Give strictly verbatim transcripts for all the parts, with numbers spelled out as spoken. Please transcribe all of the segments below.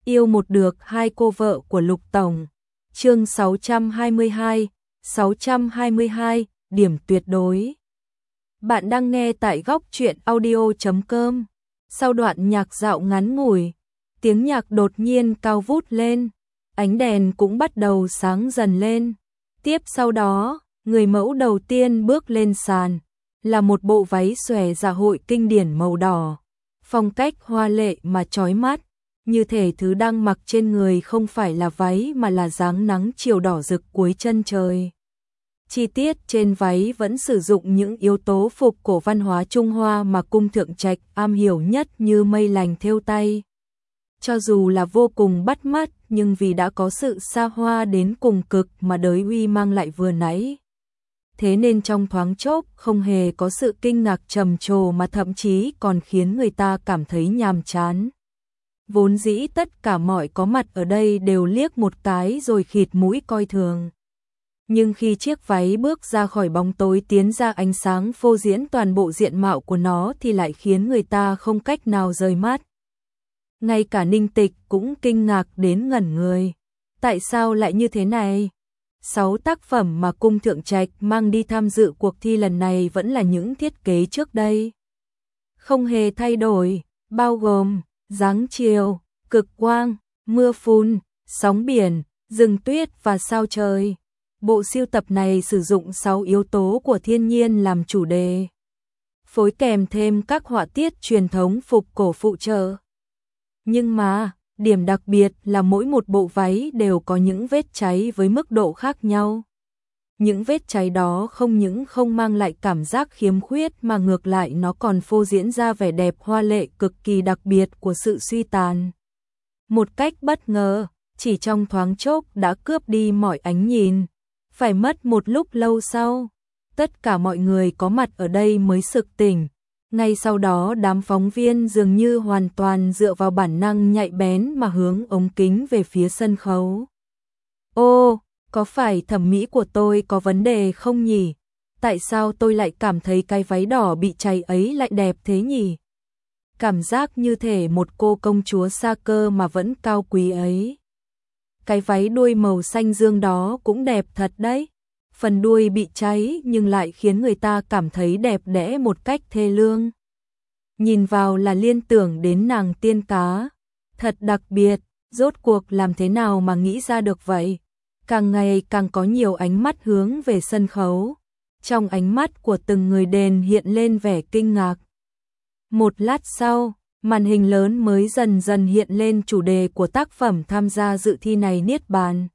Yêu một được hai cô vợ của Lục Tổng. Chương sáu trăm hai mươi hai, sáu trăm hai mươi hai, điểm tuyệt đối. Bạn đang nghe tại góc truyện audio chấm com. Sau đoạn nhạc dạo ngắn ngủi, tiếng nhạc đột nhiên cao vút lên, ánh đèn cũng bắt đầu sáng dần lên. Tiếp sau đó, người mẫu đầu tiên bước lên sàn, là một bộ váy xòe dạ hội kinh điển màu đỏ, phong cách hoa lệ mà chói mắt, như thể thứ đang mặc trên người không phải là váy mà là dáng nắng chiều đỏ rực cuối chân trời. Chi tiết trên váy vẫn sử dụng những yếu tố phục cổ văn hóa Trung Hoa mà cung thượng trạch am hiểu nhất như mây lành thêu tay. Cho dù là vô cùng bắt mắt, nhưng vì đã có sự xa hoa đến cùng cực mà đới uy mang lại vừa nãy. Thế nên trong thoáng chốc không hề có sự kinh ngạc trầm trồ mà thậm chí còn khiến người ta cảm thấy nhàm chán. Vốn dĩ tất cả mọi có mặt ở đây đều liếc một cái rồi khịt mũi coi thường. Nhưng khi chiếc váy bước ra khỏi bóng tối tiến ra ánh sáng phô diễn toàn bộ diện mạo của nó thì lại khiến người ta không cách nào rời mắt. Ngay cả Ninh Tịch cũng kinh ngạc đến ngẩn người. Tại sao lại như thế này? Sáu tác phẩm mà cung thượng trạch mang đi tham dự cuộc thi lần này vẫn là những thiết kế trước đây. Không hề thay đổi, bao gồm dáng chiều, cực quang, mưa phùn, sóng biển, rừng tuyết và sao trời. Bộ sưu tập này sử dụng sáu yếu tố của thiên nhiên làm chủ đề, phối kèm thêm các họa tiết truyền thống phục cổ phụ trợ. Nhưng mà, điểm đặc biệt là mỗi một bộ váy đều có những vết cháy với mức độ khác nhau. Những vết cháy đó không những không mang lại cảm giác khiếm khuyết mà ngược lại nó còn phô diễn ra vẻ đẹp hoa lệ cực kỳ đặc biệt của sự suy tàn. Một cách bất ngờ, chỉ trong thoáng chốc đã cướp đi mọi ánh nhìn. Phải mất một lúc lâu sau, tất cả mọi người có mặt ở đây mới sực tỉnh. Ngay sau đó đám phóng viên dường như hoàn toàn dựa vào bản năng nhạy bén mà hướng ống kính về phía sân khấu. Ô, có phải thẩm mỹ của tôi có vấn đề không nhỉ? Tại sao tôi lại cảm thấy cái váy đỏ bị cháy ấy lại đẹp thế nhỉ? Cảm giác như thể một cô công chúa xa cơ mà vẫn cao quý ấy. Cái váy đuôi màu xanh dương đó cũng đẹp thật đấy. Phần đuôi bị cháy nhưng lại khiến người ta cảm thấy đẹp đẽ một cách thê lương. Nhìn vào là liên tưởng đến nàng tiên cá. Thật đặc biệt, rốt cuộc làm thế nào mà nghĩ ra được vậy? Càng ngày càng có nhiều ánh mắt hướng về sân khấu. Trong ánh mắt của từng người đền hiện lên vẻ kinh ngạc. Một lát sau, màn hình lớn mới dần dần hiện lên chủ đề của tác phẩm tham gia dự thi này Niết Bàn.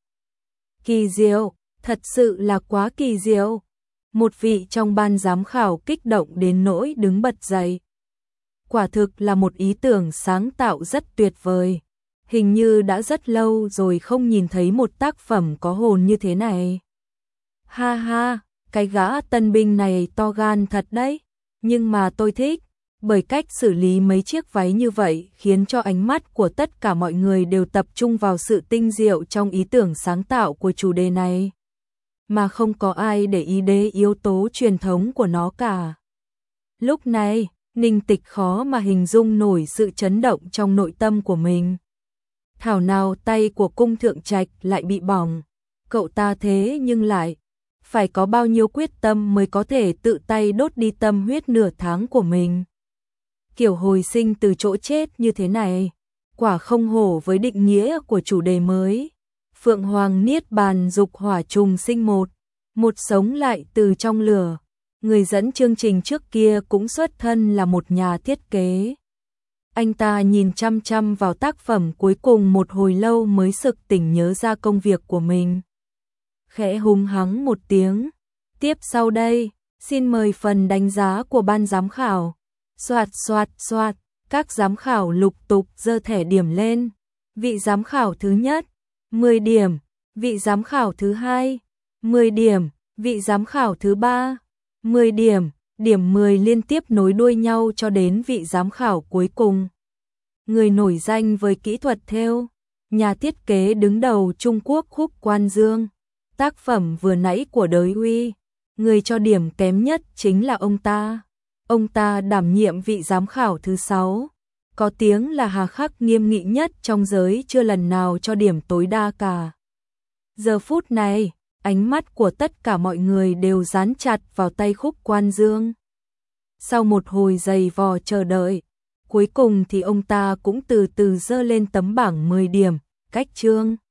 Kỳ diệu, thật sự là quá kỳ diệu. Một vị trong ban giám khảo kích động đến nỗi đứng bật dậy. Quả thực là một ý tưởng sáng tạo rất tuyệt vời. Hình như đã rất lâu rồi không nhìn thấy một tác phẩm có hồn như thế này. Ha ha, cái gã tân binh này to gan thật đấy. Nhưng mà tôi thích, bởi cách xử lý mấy chiếc váy như vậy khiến cho ánh mắt của tất cả mọi người đều tập trung vào sự tinh diệu trong ý tưởng sáng tạo của chủ đề này. Mà không có ai để ý đến yếu tố truyền thống của nó cả. Lúc này, Ninh Tịch khó mà hình dung nổi sự chấn động trong nội tâm của mình. Thảo nào tay của cung thượng trạch lại bị bỏng. Cậu ta thế nhưng lại phải có bao nhiêu quyết tâm mới có thể tự tay đốt đi tâm huyết nửa tháng của mình. Kiểu hồi sinh từ chỗ chết như thế này, quả không hổ với định nghĩa của chủ đề mới. Phượng Hoàng Niết Bàn dục hỏa trùng sinh một, một sống lại từ trong lửa. Người dẫn chương trình trước kia cũng xuất thân là một nhà thiết kế. Anh ta nhìn chăm chăm vào tác phẩm cuối cùng một hồi lâu mới sực tỉnh nhớ ra công việc của mình. Khẽ hung hắng một tiếng. Tiếp sau đây, xin mời phần đánh giá của ban giám khảo. Soạt soạt soạt, các giám khảo lục tục giơ thẻ điểm lên. Vị giám khảo thứ nhất, mười điểm. Vị giám khảo thứ hai, mười điểm. Vị giám khảo thứ ba, mười điểm. Điểm mười liên tiếp nối đuôi nhau cho đến vị giám khảo cuối cùng. Người nổi danh với kỹ thuật thêu, nhà thiết kế đứng đầu Trung Quốc Khúc Quan Dương. Tác phẩm vừa nãy của Đới Uy, người cho điểm kém nhất chính là ông ta. Ông ta đảm nhiệm vị giám khảo thứ sáu. có tiếng là hà khắc nghiêm nghị nhất trong giới chưa lần nào cho điểm tối đa cả. Giờ phút này, ánh mắt của tất cả mọi người đều dán chặt vào tay Khúc Quan Dương. Sau một hồi giày vò chờ đợi, cuối cùng thì ông ta cũng từ từ giơ lên tấm bảng mười điểm, cách Trương